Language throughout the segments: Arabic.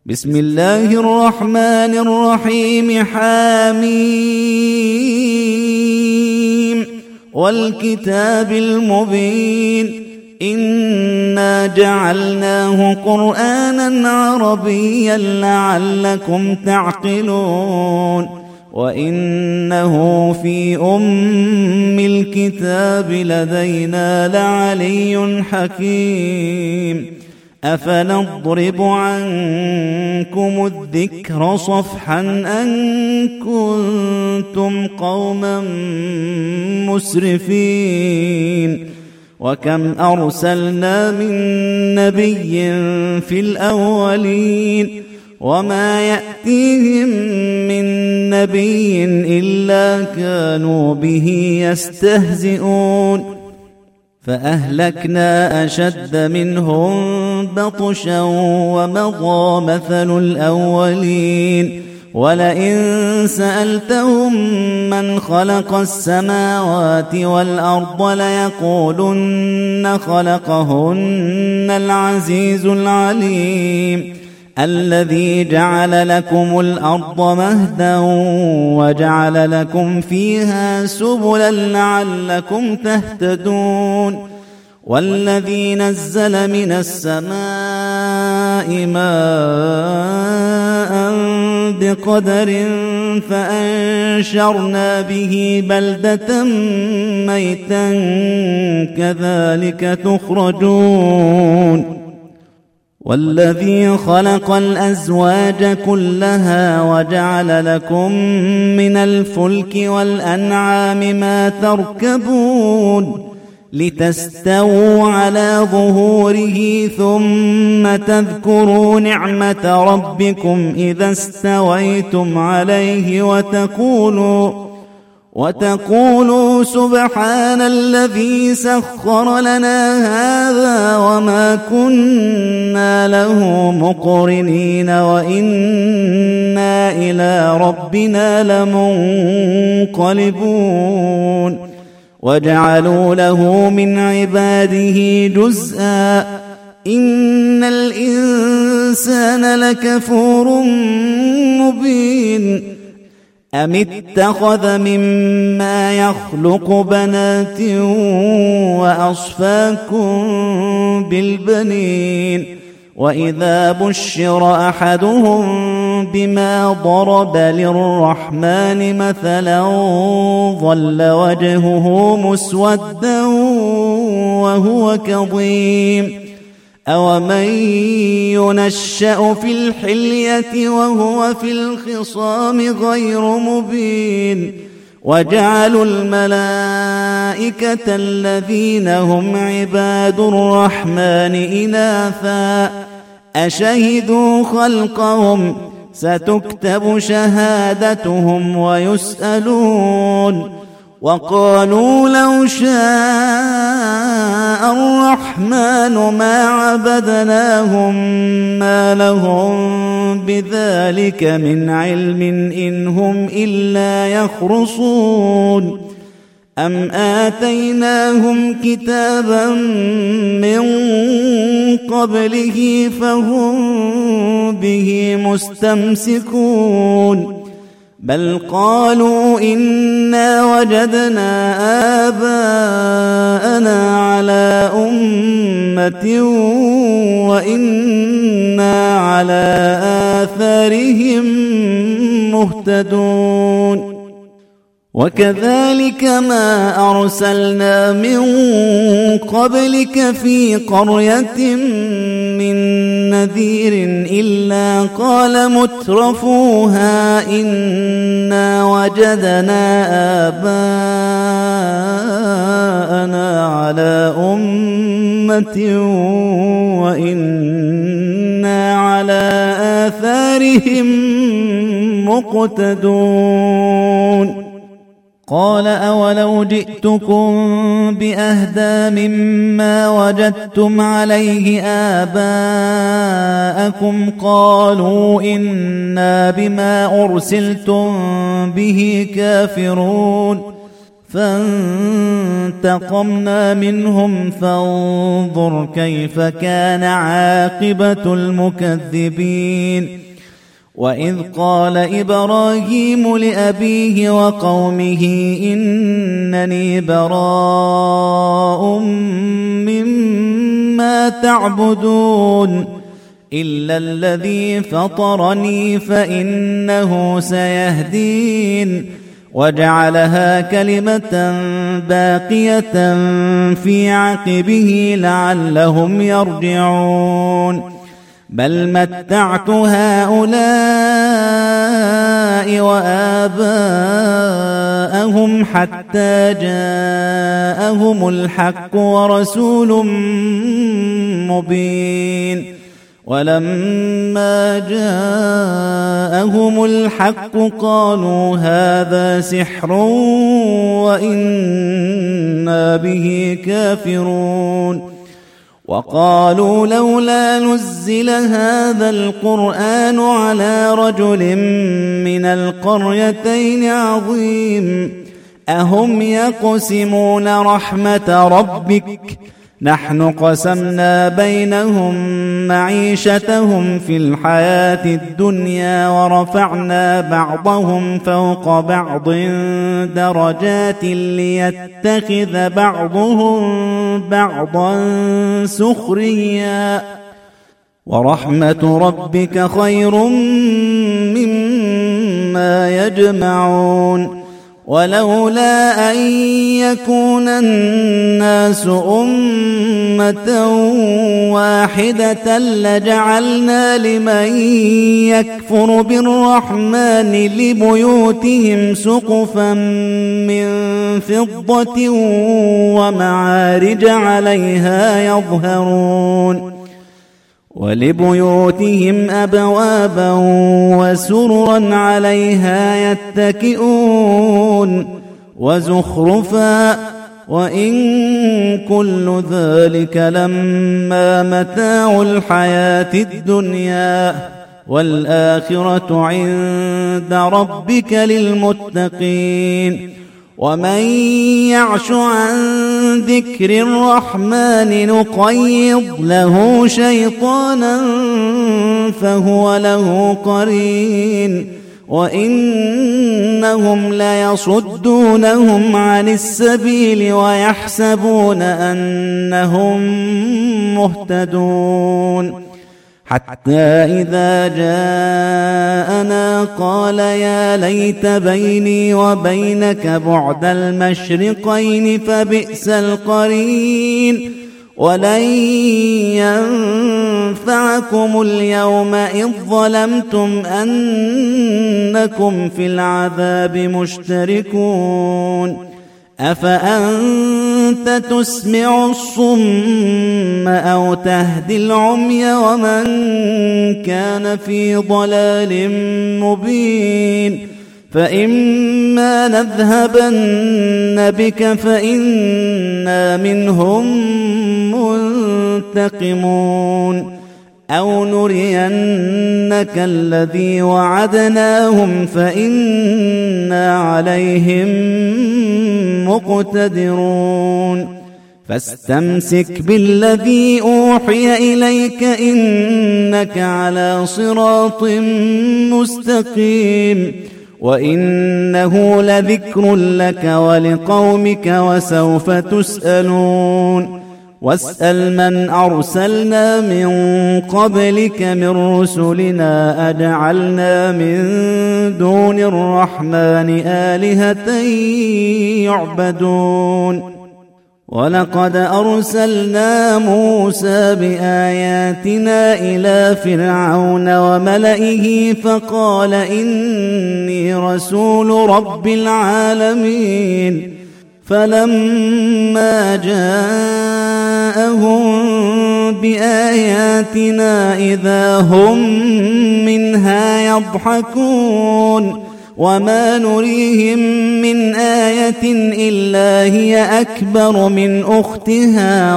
بسم الله الرحمن الرحيم. حميم والكتاب المبين إنا جعلناه قرآنا عربيا لعلكم تعقلون وإنه في أم الكتاب لدينا لعلي حكيم أفنضرب عنكم الذكر صفحا أن كنتم قوما مسرفين وكم أرسلنا من نبي في الأولين وما يأتيهم من نبي إلا كانوا به يستهزئون فأهلكنا أشد منهم بطشا ومضى مثل الأولين ولئن سألتهم من خلق السماوات والأرض ليقولن خلقهن العزيز العليم الذي جعل لكم الأرض مهدا وجعل لكم فيها سبلا لعلكم تهتدون والذي نزل من السماء ماء بقدر فأنشرنا به بلدة ميتا كذلك تخرجون والذي خلق الأزواج كلها وجعل لكم من الفلك والأنعام ما تركبون لتستووا على ظهوره ثم تذكروا نعمة ربكم إذا استويتم عليه وتقولوا سبحان الذي سخر لنا هذا وما كنا له مقرنين وإنا إلى ربنا لمنقلبون وجعلوا له من عباده جزءا إن الإنسان لكفور مبين أم اتخذ مما يخلق بنات وأصفاكم بالبنين وإذا بشر أحدهم بما ضرب للرحمن مثلا ظل وجهه مسودا وهو كظيم أومن ينشأ في الحلية وهو في الخصام غير مبين وجعلوا الملائكة الذين هم عباد الرحمن إناثا أشهدوا خلقهم ستكتب شهادتهم ويسألون وقالوا لو شاء الرحمن ما عبدناهم ما لهم بذلك من علم إن هم إلا يخرصون أم آتيناهم كتابا من قبله فهم به مستمسكون بل قالوا إنا وجدنا آباءنا على أمة وإنا على آثارهم مهتدون وكذلك ما أرسلنا من قبلك في قرية من نذير إلا قال مترفوها إنا وجدنا آباءنا على أمة وإنا على آثارهم مقتدون قال أولو جئتكم بأهدى مما وجدتم عليه آباءكم قالوا إنا بما أرسلتم به كافرون فانتقمنا منهم فانظر كيف كان عاقبة المكذبين. وإذ قال إبراهيم لأبيه وقومه إنني براء مما تعبدون إلا الذي فطرني فإنه سيهدين. وجعلها كلمة باقية في عقبه لعلهم يرجعون. بل متعت هؤلاء وآباءهم حتى جاءهم الحق ورسول مبين. ولما جاءهم الحق قالوا هذا سحر وإنا به كافرون. وقالوا لولا نزل هذا القرآن على رجل من القريتين عظيم أهم يقسمون رحمة ربك نحن قسمنا بينهم معيشتهم في الحياة الدنيا ورفعنا بعضهم فوق بعض درجات ليتخذ بعضهم بعضا سخريا ورحمة ربك خير مما يجمعون. ولولا أن يكون الناس أمة واحدة لجعلنا لمن يكفر بالرحمن لبيوتهم سقفا من فضة ومعارج عليها يظهرون ولبيوتهم أبوابا وسررا عليها يتكئون وزخرفا وإن كل ذلك لما متاع الحياة الدنيا والآخرة عند ربك للمتقين. ومن يعش عن ذكر الرحمن نقيض له شيطانا فهو له قرين وإنهم ليصدونهم عن السبيل ويحسبون أنهم مهتدون. حتى إذا جاءنا قال يا ليت بيني وبينك بعد المشرقين فبئس القرين. ولن ينفعكم اليوم إذ ظلمتم أنكم في العذاب مشتركون. أفأنت تسمع الصم أو تهدي العمي ومن كان في ضلال مبين. فإما نذهبن بك فإنا منهم منتقمون أو نرينك الذي وعدناهم فإنا عليهم مقتدرون. فاستمسك بالذي أوحي إليك إنك على صراط مستقيم وإنه لذكر لك ولقومك وسوف تسألون. واسأل من أرسلنا من قبلك من رسلنا أجعلنا من دون الرحمن آلهة يعبدون. ولقد أرسلنا موسى بآياتنا إلى فرعون وملئه فقال إني رسول رب العالمين. فلما جاءهم بآياتنا إذا هم منها يضحكون وما نريهم من آية إلا هي أكبر من أختها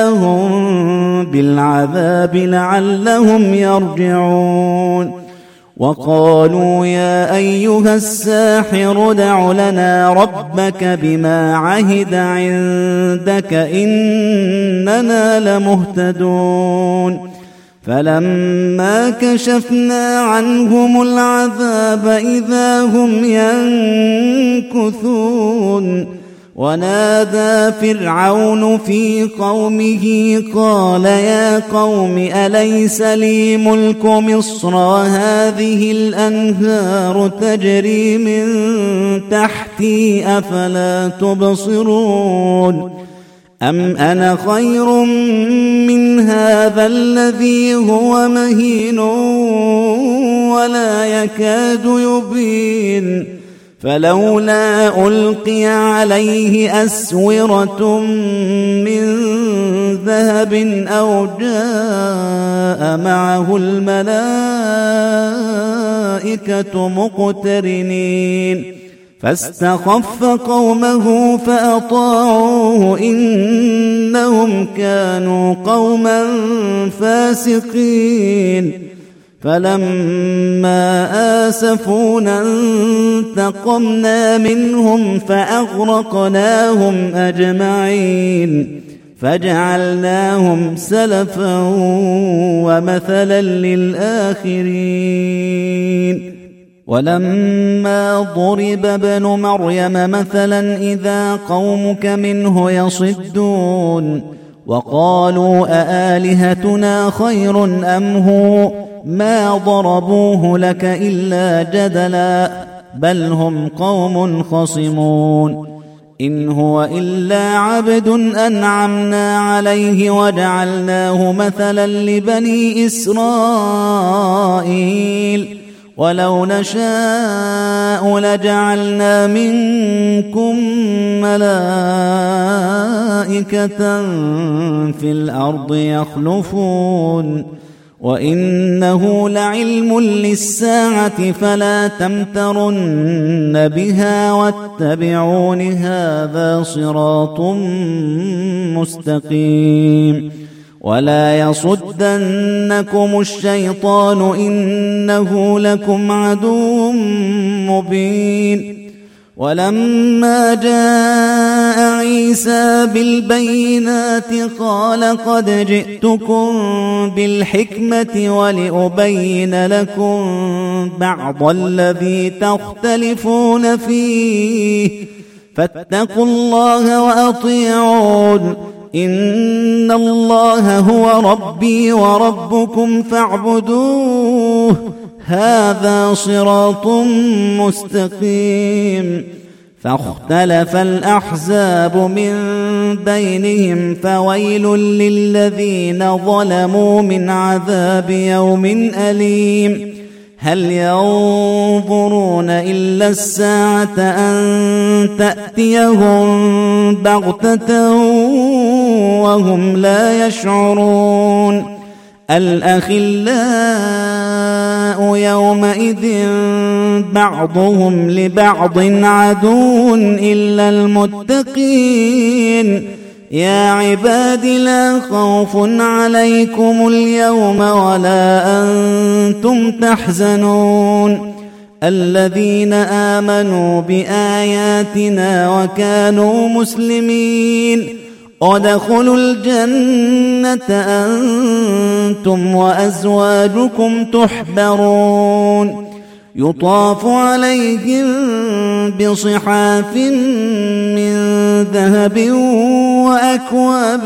وأخذناهم بالعذاب لعلهم يرجعون. وقالوا يا أيها الساحر ادع لنا ربك بما عهد عندك إننا لمهتدون فلما كشفنا عنهم العذاب إذا هم ينكثون ونادى فرعون في قومه قال يا قوم أليس لي ملك مصر هذه الأنهار تجري من تحتي أفلا تبصرون أم أنا خير من هذا الذي هو مهين ولا يكاد يبين فلولا ألقي عليه أسورة من ذهب أو جاء معه الملائكة مقترنين فاستخف قومه فأطاعوه إنهم كانوا قوما فاسقين فلما آسفونا انتقمنا منهم فأغرقناهم أجمعين فجعلناهم سلفا ومثلا للآخرين ولما ضرب ابن مريم مثلا إذا قومك منه يصدون وقالوا أآلهتنا خير أم هو ما ضربوه لك إلا جدلا بل هم قوم خصمون إن هو إلا عبد أنعمنا عليه وجعلناه مثلا لبني إسرائيل ولو نشاء لجعلنا منكم ملائكة في الأرض يخلفون وإنه لعلم للساعة فلا تمترن بها واتبعون هذا صراط مستقيم ولا يصدنكم الشيطان إنه لكم عدو مبين ولما جاء عيسى بالبينات قال قد جئتكم بالحكمة ولأبين لكم بعض الذي تختلفون فيه فاتقوا الله وأطيعون إن الله هو ربي وربكم فاعبدوه هذا صراط مستقيم فاختلف الأحزاب من بينهم فويل للذين ظلموا من عذاب يوم أليم هل ينظرون إلا الساعة أن تأتيهم بغتة وهم لا يشعرون الأخلاء يومئذ بعضهم لبعض عدو إلا المتقين يا عباد لا خوف عليكم اليوم ولا أنتم تحزنون الذين آمنوا بآياتنا وكانوا مسلمين ادخلوا الجنة أنتم وأزواجكم تحبرون يطاف عليهم بصحاف من ذهب وأكواب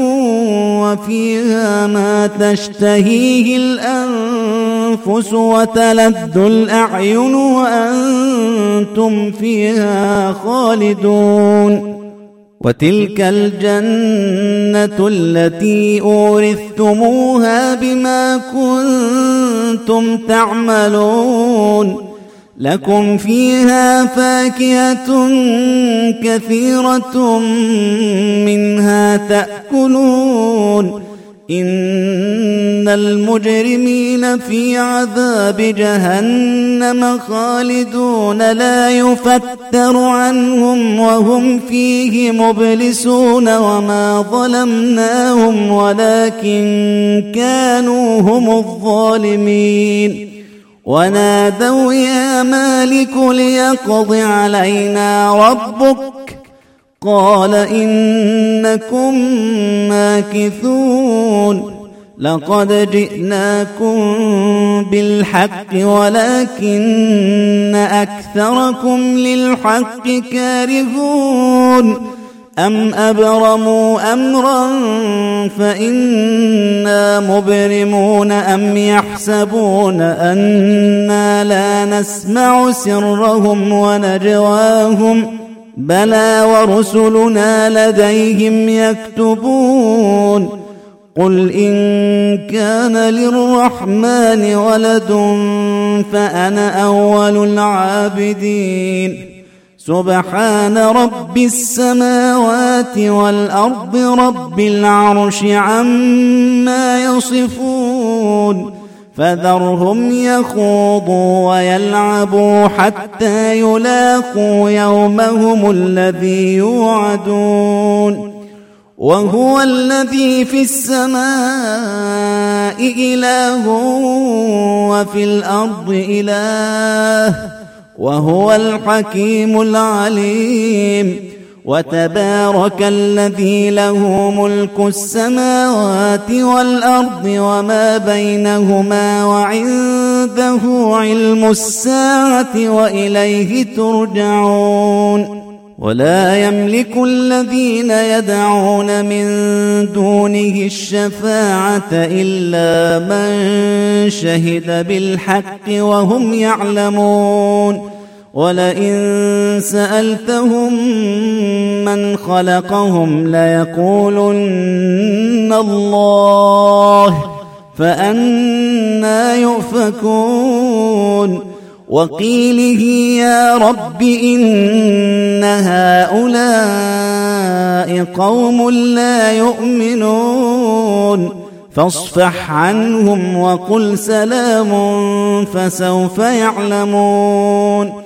وفيها ما تشتهيه الأنفس وتلذ الأعين وأنتم فيها خالدون وتلك الجنة التي أورثتموها بما كنتم تعملون لكم فيها فاكهة كثيرة منها تأكلون إن المجرمين في عذاب جهنم خالدون لا يفتر عنهم وهم فيه مبلسون وما ظلمناهم ولكن كانوا هم الظالمين ونادوا يا مالك ليقض علينا ربك قال إنكم ماكثون لقد جئناكم بالحق ولكن أكثركم للحق كارهون أم أبرموا أمرا فإنا مبرمون أم يحسبون أنا لا نسمع سرهم ونجواهم بلى ورسلنا لديهم يكتبون قل إن كان للرحمن ولد فأنا أول العابدين سبحان رب السماوات والأرض رب العرش عما يصفون فذرهم يخوضوا ويلعبوا حتى يلاقوا يومهم الذي يوعدون وهو الذي في السماء إله وفي الأرض إله وهو الحكيم العليم وتبارك الذي له ملك السماوات والأرض وما بينهما وعنده علم الساعة وإليه ترجعون ولا يملك الذين يدعون من دونه الشفاعة إلا من شهد بالحق وهم يعلمون ولئن سألتهم من خلقهم ليقولن الله فأنى يؤفكون وقيله يا رب إن هؤلاء قوم لا يؤمنون فاصفح عنهم وقل سلام فسوف يعلمون